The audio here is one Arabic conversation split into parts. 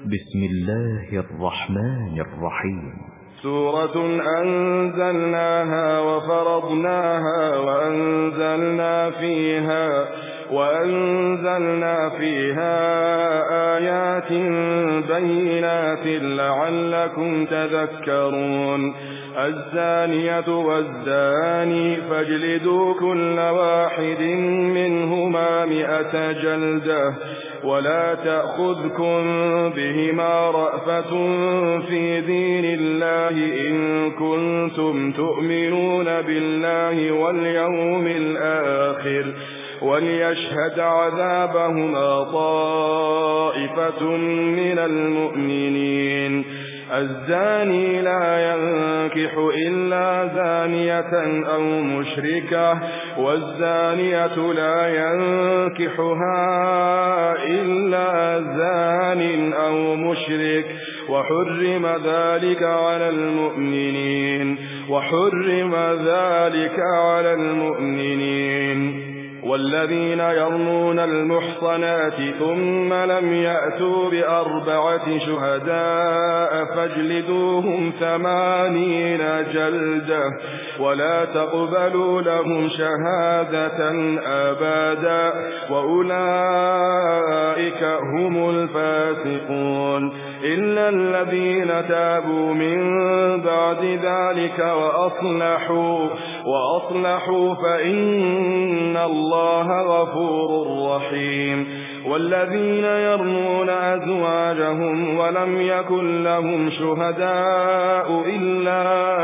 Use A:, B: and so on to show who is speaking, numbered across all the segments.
A: بسم الله الرحمن الرحيم.
B: سورة أنزلناها وفرضناها وأنزلنا فيها آيات بينات لعلكم تذكرون. الزانية والزاني فاجلدوا كل واحد منهما 100 جلدة ولا تأخذكم بهما رأفة في دين الله إن كنتم تؤمنون بالله واليوم الآخر وليشهد عذابهما طائفة من المؤمنين. الزاني لا ينكح إلا زانية أو مشركة والزانية لا ينكحها إلا زان أو مشرك وحرم ذلك على المؤمنين. والذين يرمون المحصنات ثم لم يأتوا ب4 شهداء فاجلدوهم 80 جلدة ولا تقبلوا لهم شهادة أبدا وأولئك هم الفاسقون. إلا الذين تابوا من بعد ذلك وأصلحوا فإن الله غفور رحيم. والذين يرمون أزواجهم ولم يكن لهم شهداء إلا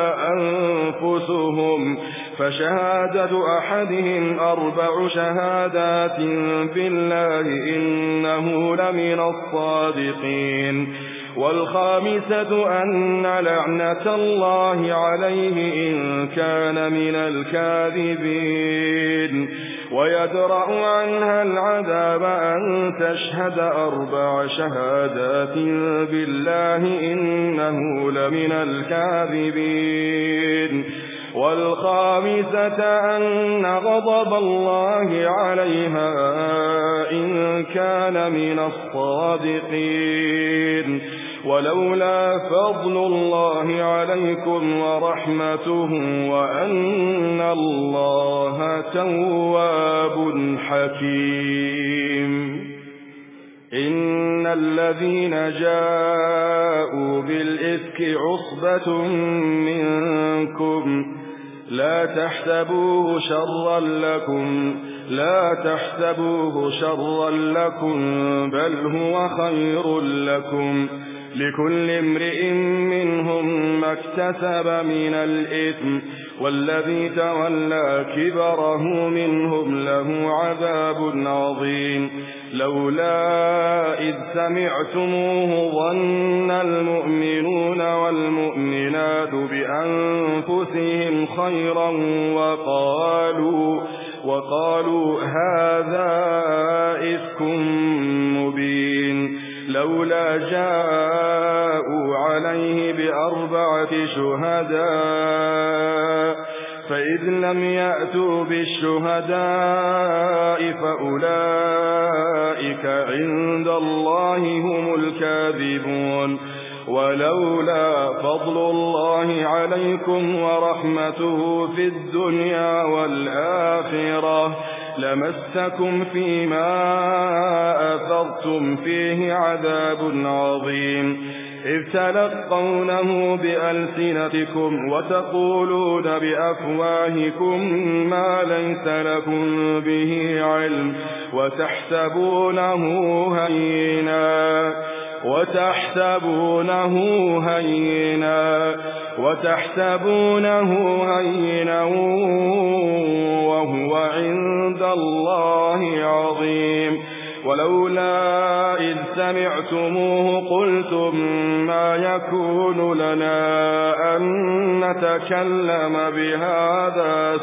B: أنفسهم فشهادة أحدهم 4 شهادات بالله إنه لمن الصادقين. والخامسة أن لعنة الله عليه إن كان من الكاذبين. ويدرأ عنها العذاب أن تشهد 4 شهادات بالله إنه لمن الكاذبين. والخامسة أن غضب الله عليها إن كان من الصادقين. ولولا فضل الله عليكم ورحمته وأن الله تواب حكيم. إن الذين جاءوا بالإفك عصبة منكم لا تحسبوه شرا لكم بل هو خير لكم. لكل امرئ منهم ما اكتسب من الإثم والذي تولى كبره منهم له عذاب عظيم. لولا إذ سمعتموه ظن المؤمنون والمؤمنات بأنفسهم خيرا وقالوا هذا إفك مبين. لولا جاءوا عليه ب4 شهداء فإذ لم يأتوا بالشهداء فأولئك عند الله هم الكاذبون. ولولا فضل الله عليكم ورحمته في الدنيا والآخرة لمسكم فيما أفضتم فيه عذاب عظيم. إذ تلقونه بألسنتكم وتقولون بأفواهكم ما ليس لكم به علم وتحسبونه هينا وهو عند الله عظيم. ولولا إذ سمعتموه قلتم ما يكون لنا أن نتكلم بهذا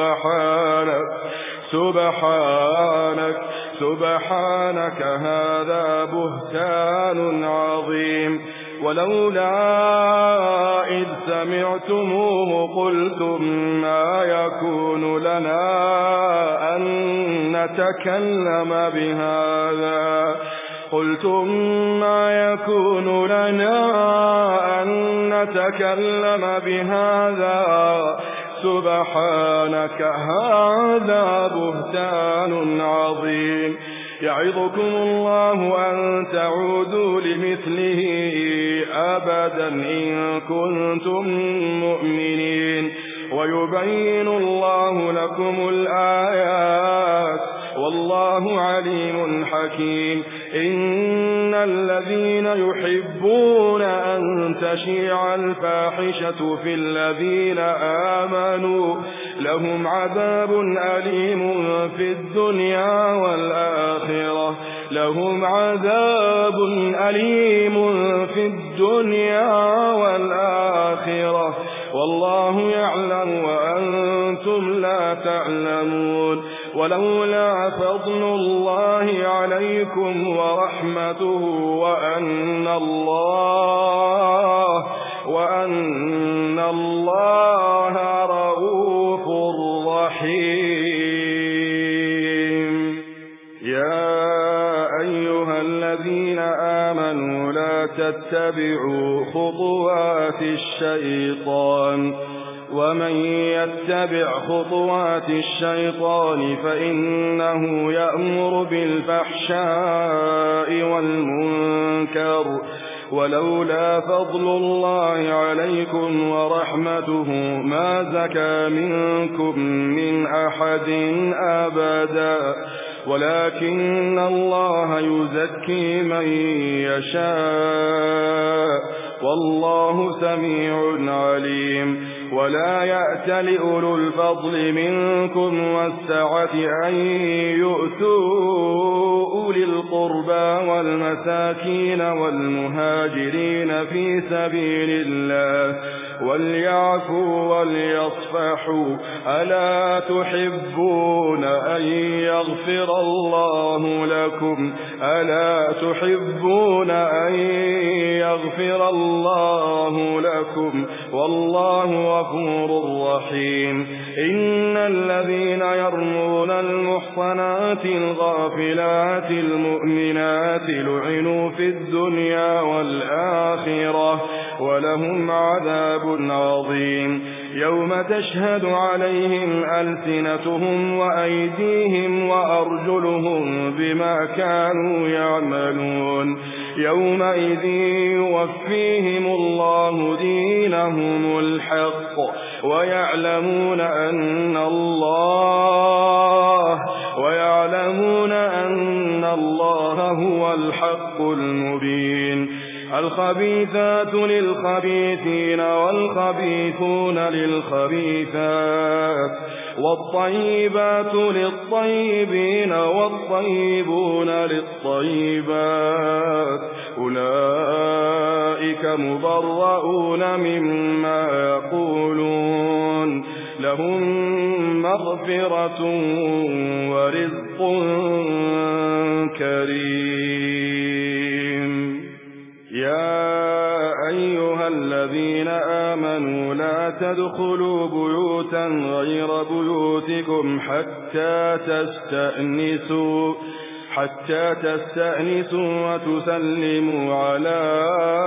B: سبحانك هذا بهتان عظيم. ولولا إذ سمعتموه قلتم ما يكون لنا أن نتكلم بهذا قلتم ما يكون لنا أن نتكلم بهذا سبحانك هذا بهتان عظيم يعظكم الله أن تعودوا لمثله أبدا إن كنتم مؤمنين ويبين الله لكم الآيات والله عليم حكيم إن الذين يحبون أن تشيع الفاحشة في الذين آمنوا لهم عذاب أليم في الدنيا والآخرة لهم عذاب أليم في الدنيا والآخرة والله يعلم وأنتم لا تعلمون ولولا فضل الله عليكم ورحمته وأن الله رؤوف رحيم يا أيها الذين آمنوا لا تتبعوا خطوات الشيطان ومن يتبع خطوات الشيطان فإنه يأمر بالفحشاء والمنكر ولولا فضل الله عليكم ورحمته ما زكى منكم من أحد أبدا ولكن الله يزكي من يشاء والله سميع عليم ولا يأتل أولو الفضل منكم والسعة أن يؤتوا أولي القربى والمساكين والمهاجرين في سبيل الله وليعفوا وليصفحوا ألا تحبون أن يغفر الله لكم ألا تحبون أن يغفر الله لكم والله غفور رحيم إن الذين يرمون المحصنات الغافلات المؤمنات لعنوا في الدنيا والآخرة ولهم عذاب عظيم يوم تشهد عليهم ألسنتهم وأيديهم وأرجلهم بما كانوا يعملون يومئذ يوفيهم الله دينهم الحق ويعلمون أن الله هو الحق المبين الخبيثات للخبيثين والخبيثون للخبيثات والطيبات للطيبين والطيبون للطيبات أولئك مبرؤون مما يقولون لهم مغفرة ورزق كريم يا أيها الذين آمنوا لا تدخلوا بيوتا غير بيوتكم حتى تستأنسوا وتسلموا على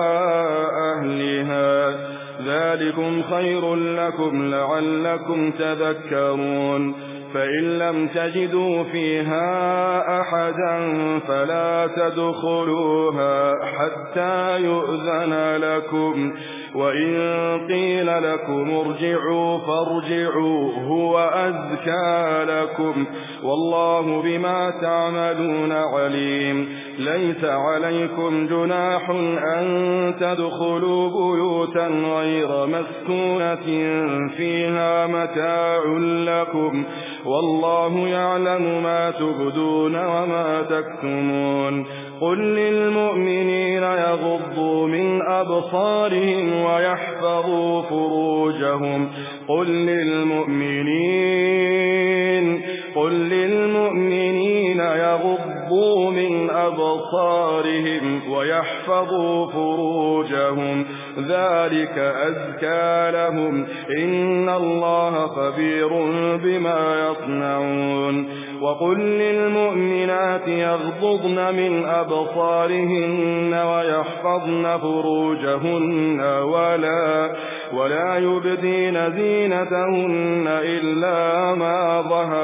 B: أهلها ذلكم خير لكم لعلكم تذكرون فإن لم تجدوا فيها أحدا فلا تدخلوها حتى يؤذن لكم وإن قيل لكم ارجعوا فارجعوا هو أزكى لكم والله بما تعملون عليم ليس عليكم جناح أن تدخلوا بيوتا غير مسكونة فيها متاع لكم والله يعلم ما تبدون وما تكتمون قل للمؤمنين يغضوا من أبصارهم ويحفظوا فروجهم قل للمؤمنين يغضوا من أبصارهم ويحفظوا فروجهم ذلك أزكى لهم إن الله خبير بما يصنعون وقل للمؤمنات يغضضن من أبصارهن ويحفظن فروجهن ولا يبدين زينتهن إلا ما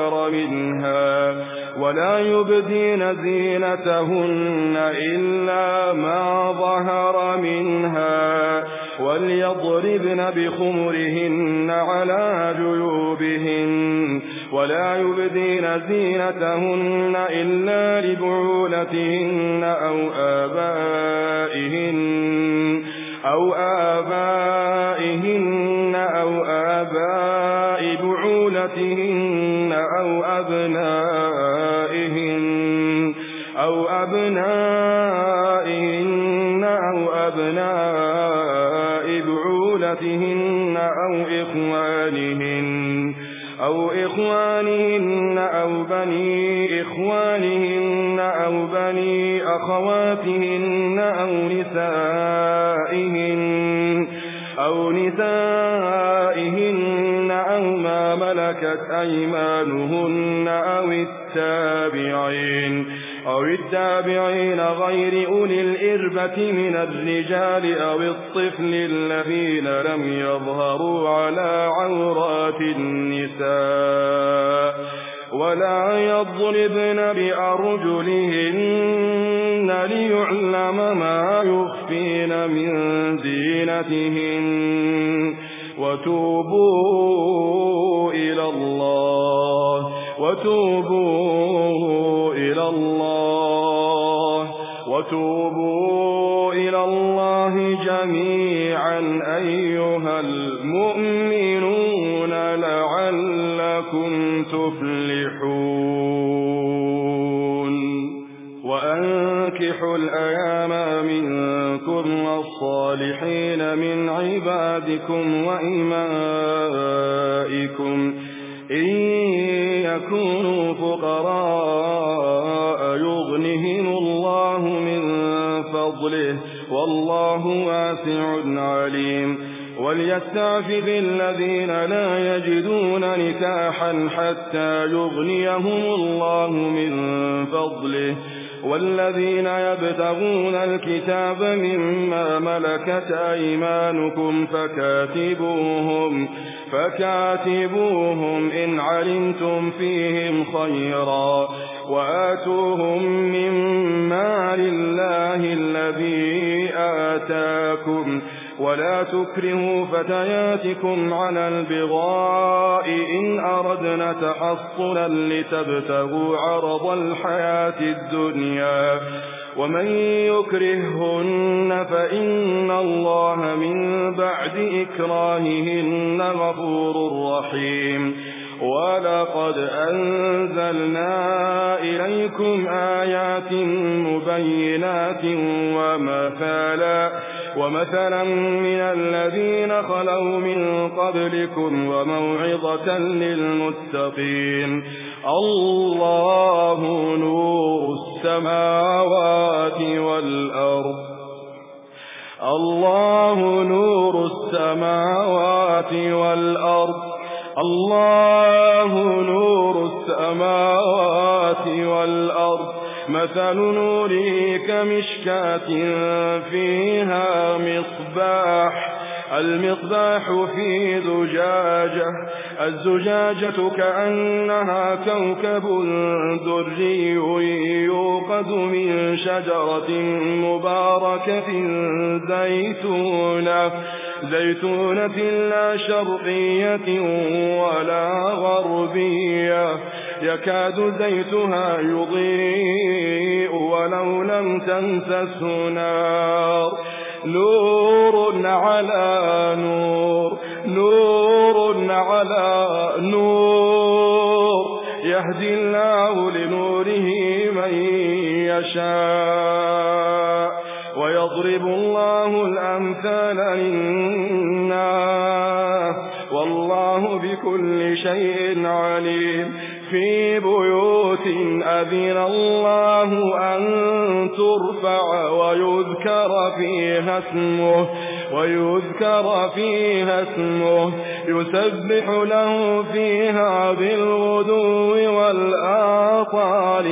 B: ظهر منها وليضربن بخمرهن على جيوبهن ولا يبدين زينتهن إلا لبعولتهن أو آبائهن أو آباء بعولتهن أو أبنائهن أو أبناء بعولتهن أو إخوانهن أو بني إخوانهن أو بني أخواتهن أو نسائهن أو ما ملكت أيمانهن أو التابعين غير أولي الإربة من الرجال أو الطفل الذين لم يظهروا على عورات النساء ولا يضربن بأرجلهن ليعلم ما يخفين من زينتهن وتوبوا إلى الله جميعا أيها المؤمنون لعلكم تفلحون. وأنكحوا الأيام منكم والصالحين من عبادكم وإمائكم إن يكونوا فقراء يغنهم الله من فضله والله واسع عليم. وليستعفف الذين لا يجدون نكاحا حتى يغنيهم الله من فضله والذين يبتغون الكتاب مما ملكت أيمانكم فكاتبوهم إن علمتم فيهم خيرا وآتوهم مما لله الذي آتاكم ولا تكرهوا فتياتكم على البغاء إن أردنا تحصنا لتبتغوا عرض الحياة الدنيا ومن يكرههن فإن الله من بعد إكراههن غفور رحيم. ولقد أنزلنا إليكم آيات مبينات ومثلا من الذين خلوا من قبلكم وموعظة للمتقين. الله نور السماوات والأرض مثل نوره كمشكاة فيها المصباح في الزجاجة كأنها كوكب دري يوقد من شجرة مباركة زيتونة لا شرقية ولا غربية يكاد زيتها يضيء ولو لم تمسسه نار نور على نور يهدي الله لنوره من يشاء ويضرب الله الأمثال للناس والله بكل شيء عليم. في بيوت أذن الله أن ترفع ويذكر فيها اسمه يسبح له فيها بالغدو والآصال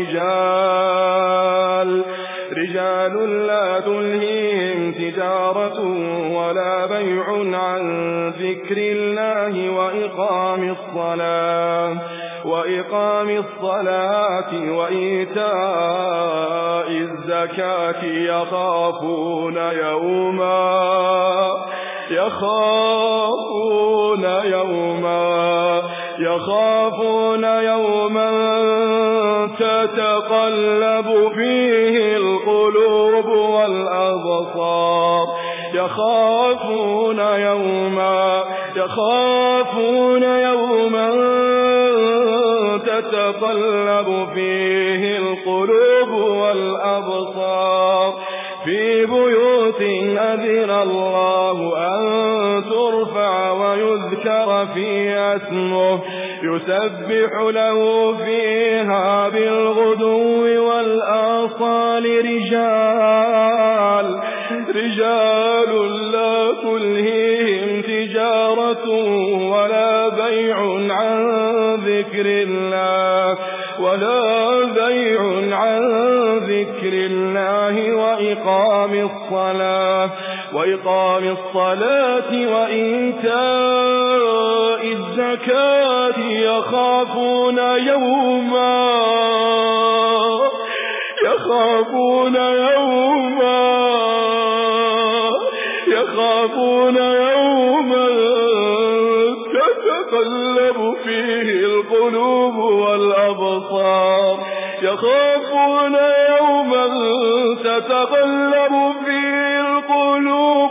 B: رجال لا تلهيهم تجارة ولا بيع عن ذكر الله وإقام الصلاة وإيتاء الزكاة يخافون يوما تتقلب فيه القلوب والأبصار يخافون يوما تتقلب فيه القلوب والأبصار في بيوت أذن الله أن ترفع ويذكر فيها اسمه يسبح له فيها بالغدو والآصال رجال لا تلهيهم تجارة ولا بيع عن ذكر الله وإقام الصلاة وإيتاء الزكاة يخافون يوما تتقلب فيه القلوب والأبصار يخافون يوما تتقلب فيه القلوب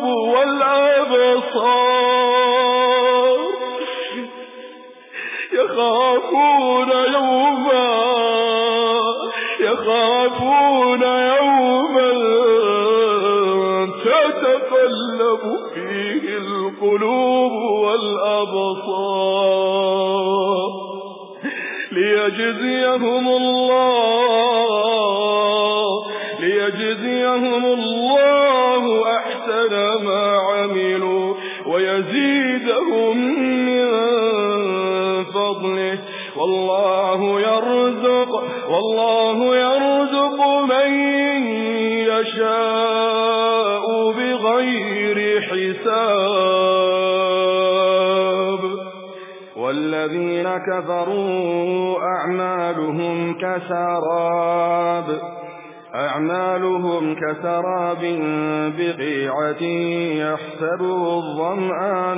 B: والأبصار يخافون يوما تتقلب فيه القلوب والأبصار ليجزيهم الله أحسن ما عملوا ويزيدهم من فضله والله يرزق من يشاء بغير حساب والذين كفروا أعمالهم كسراب بقيعة يحسبه الظمآن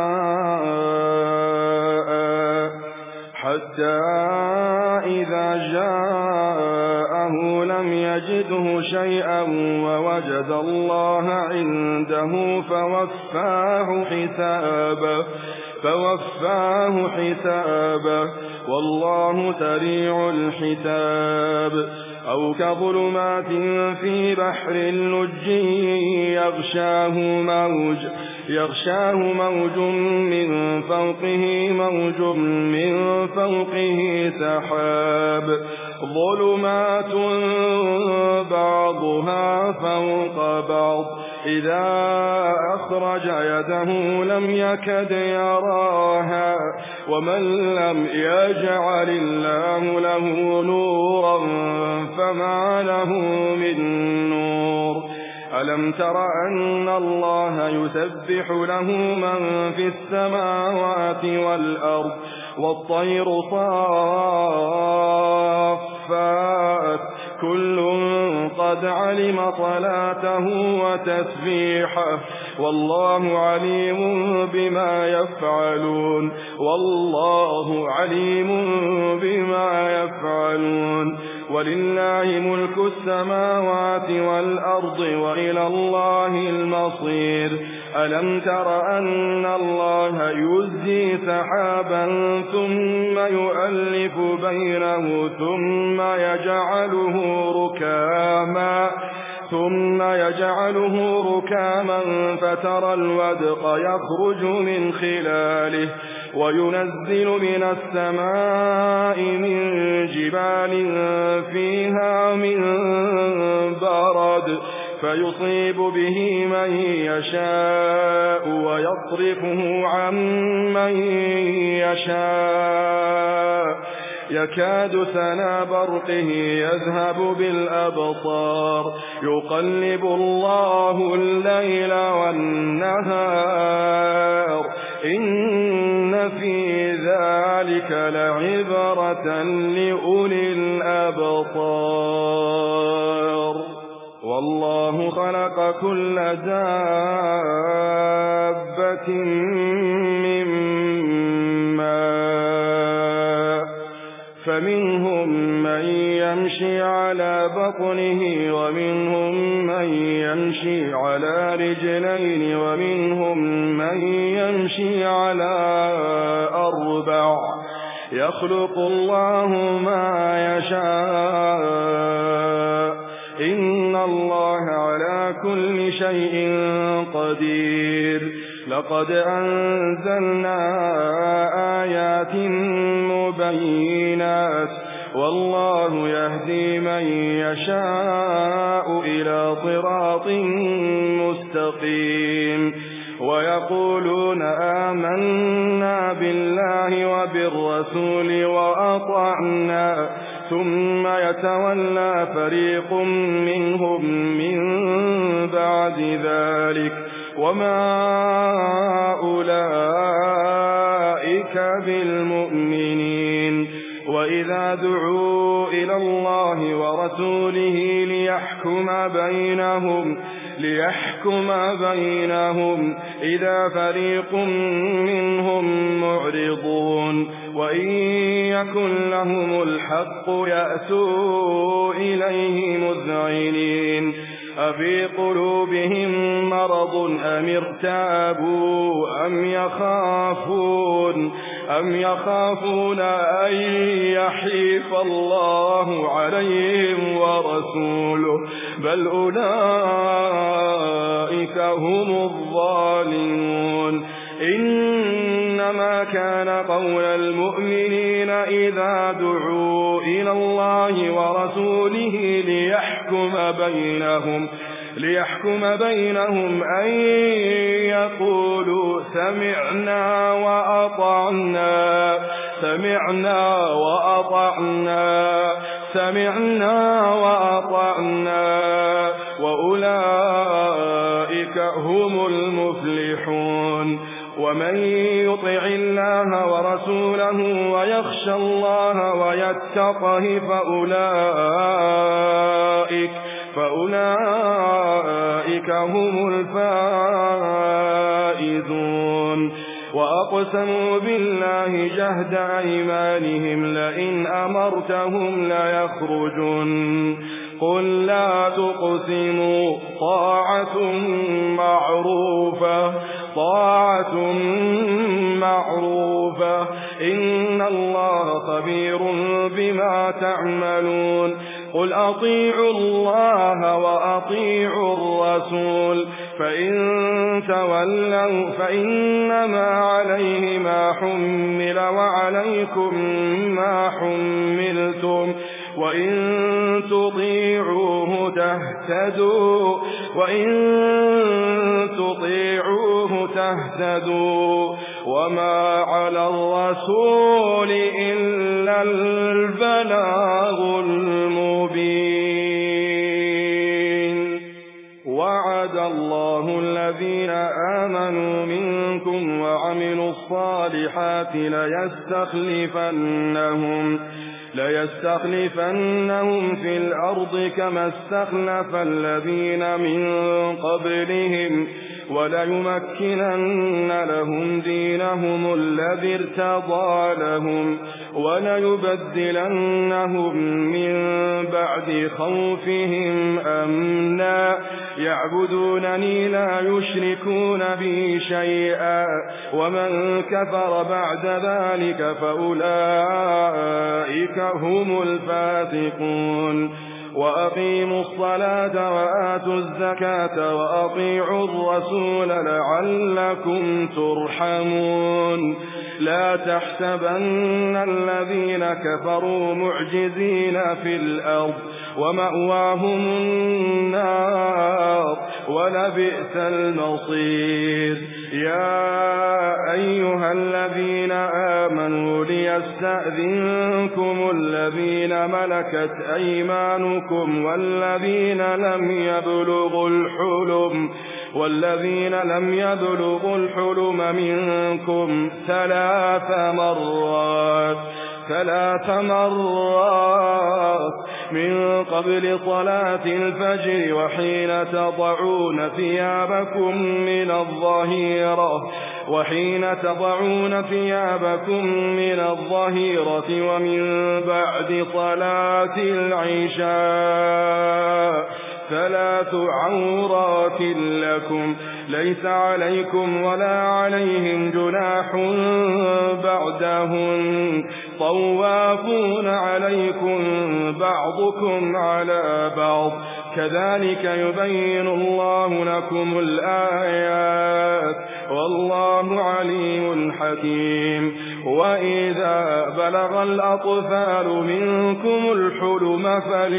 B: ماء حتى إذا جاءه لم يجده شيئا ووجد الله عنده فوفاه حسابه والله سريع الحساب أو كظلمات في بحر لج يغشاه موج من فوقه سحاب ظلمات بعضها فوق بعض إذا أخرج يده لم يكد يراها ومن لم يجعل الله له نورا فما له من نور ألم تر أن الله يسبح له من في السماوات والأرض والطير صافات كل قد علم صلاته وتسبيحه والله عليم بما يفعلون ولله ملك السماوات والأرض وإلى الله المصير ألم تر أن الله يزجي سحابا ثم يؤلف بينه ثم يجعله ركاما ثم يجعله ركاما فترى الودق يخرج من خلاله وينزل من السماء من جبال فيها من برد فيصيب به من يشاء ويصرفه عن من يشاء يكاد سنا برقه يذهب بالأبصار يقلب الله الليل والنهار إن في ذلك لعبرة لأولي الأبصار والله خلق كل دابة من ماء فمنهم من يمشي على بطنه ومنهم من يمشي على رجلين ومنهم من يمشي على أربع يخلق الله ما يشاء إن الله على كل شيء قدير لقد أنزلنا آيات مبينات والله يهدي من يشاء إلى صراط مستقيم ويقولون آمنا بالله وبالرسول وأطعنا ثم يتولى فريق منهم من بعد ذلك وما أولئك بالمؤمنين وإذا دعوا إلى الله ورسوله ليحكم بينهم إذا فريق منهم معرضون وإن يكن لهم الحق يأتوا إليه مذعنين أفي قلوبهم مرض أم ارتابوا أم يخافون أن يحيف الله عليهم ورسوله بل أولئك هم الظالمون إنما كان قول المؤمنين إذا دعوا إلى الله ورسوله ليحكم بينهم أن يقولوا سمعنا وأطعنا وأولئك هم المفلحون ومن يطع الله ورسوله ويخشى الله ويتقه فأولئك هم الفائزون وأقسموا بالله جهد أيمانهم لئن أمرتهم ليخرجن قل لا تقسموا طاعة معروفة إن الله خبير بما تعملون قل أطيعوا الله وأطيعوا الرسول فإن تولوا فإنما عليه ما حمل وعليكم ما حملتم وإن تطيعوه تهتدوا وما على الرسول إلا البلاغ المبين وعد الله الذين آمنوا منكم وعملوا الصالحات ليستخلفنهم في الأرض كما استخلف الذين من قبلهم وليمكنن لهم دينهم الذي ارتضى لهم وليبدلنهم من بعد خوفهم أمنا يعبدونني لا يشركون بي شيئا ومن كفر بعد ذلك فأولئك هم الفاسقون وأقيموا الصلاة وآتوا الزكاة وأطيعوا الرسول لعلكم ترحمون لا تحسبن الذين كفروا معجزين في الأرض ومأواهم النار ولبئس المصير يا أيها الذين آمنوا ليستأذنكم الذين ملكت أيمانكم والذين لم يبلغوا الحلم منكم 3 مرات من قبل صلاة الفجر وحين تضعون ثيابكم من الظهيرة ومن بعد صلاة العشاء 3 عورات لكم ليس عليكم ولا عليهم جناح بعدهن طوافون عليكم بعضكم على بعض كذلك يبين الله لكم الآيات والله عليم حكيم وإذا بلغ الأطفال منكم الحلم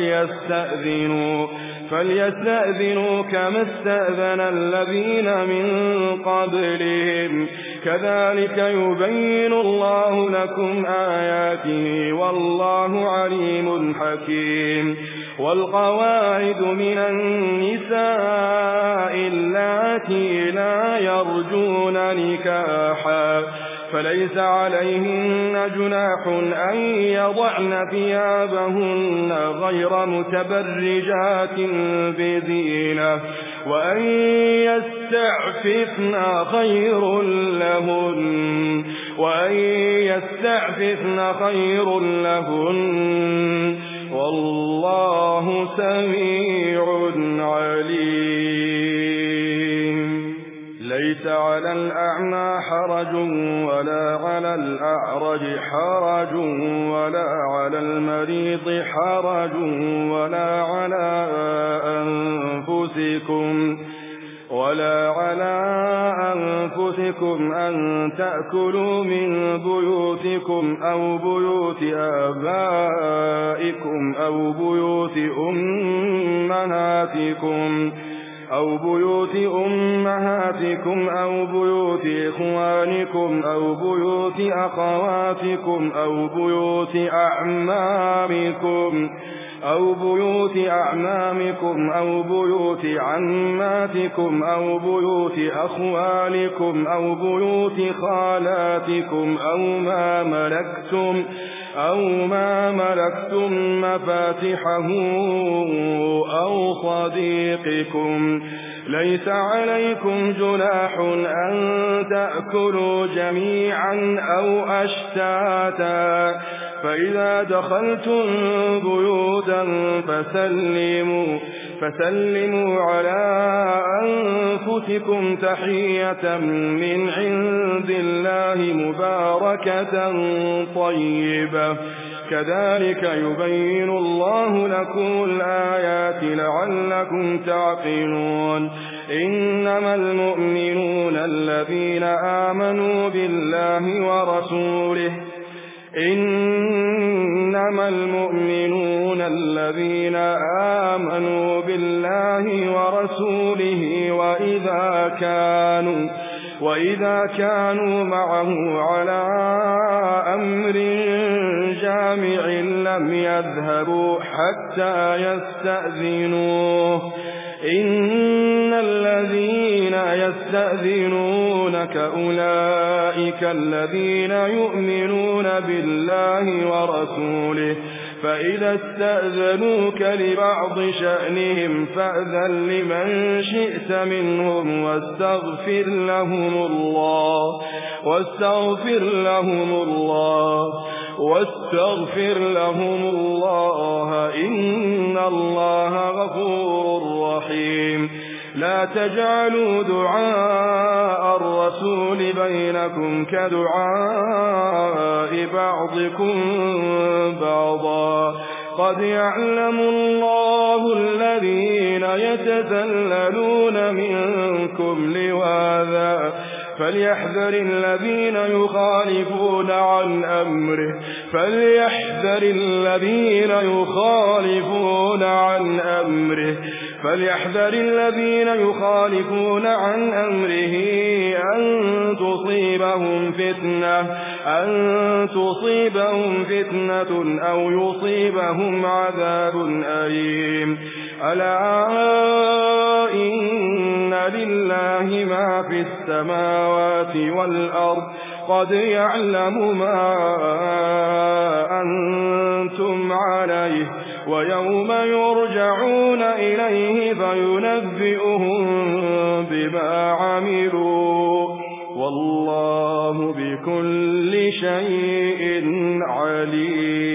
B: فليستأذنوا كما استأذن الذين من قبلهم كذلك يبين الله لكم آياته والله عليم حكيم والقواعد من النساء اللاتي لا يرجون نكاحا فليس عليهن جناح أن يضعن ثيابهن غير متبرجات بزينة وأن يستعففن خير لهن والله سميع عليم ليس على الأعمى حرج ولا على الأعرج حرج ولا على المريض حرج ولا على أنفسكم أن تأكلوا من بيوتكم أو بيوت آبائكم أو بيوت أمهاتكم أو بيوت إخوانكم أو بيوت أخواتكم أو بيوت أعمامكم أو بيوت عماتكم أو بيوت أخوالكم أو بيوت خالاتكم أو ما ملكتم مفاتحه أو صديقكم ليس عليكم جناح أن تأكلوا جميعا أو أشتاتا فإذا دخلتم بيوتا فسلموا على أنفسكم تحية من عند الله مباركة طيبة كذلك يبين الله لكم الآيات لعلكم تعقلون إنما المؤمنون الذين آمنوا بالله ورسوله وإذا كانوا معه على أمر جامع لم يذهبوا حتى يستأذنوه إن الذين يستأذنونك أولئك الذين يؤمنون بالله ورسوله فإذا استأذنوك لبعض شأنهم فأذن لمن شئت منهم واستغفر لهم الله إن الله غفور رحيم لا تجعلوا دعاء الرسول بينكم كدعاء بعضكم بعضا قد يعلم الله الذين يتسللون منكم لواذا فليحذر الذين يخالفون عن أمره أن تصيبهم فتنة أو يصيبهم عذاب أليم ألا إن لله ما في السماوات والأرض قد يعلم ما أنتم عليه ويوم يرجعون إليه فينبئهم بما عملوا والله بكل شيء عليم.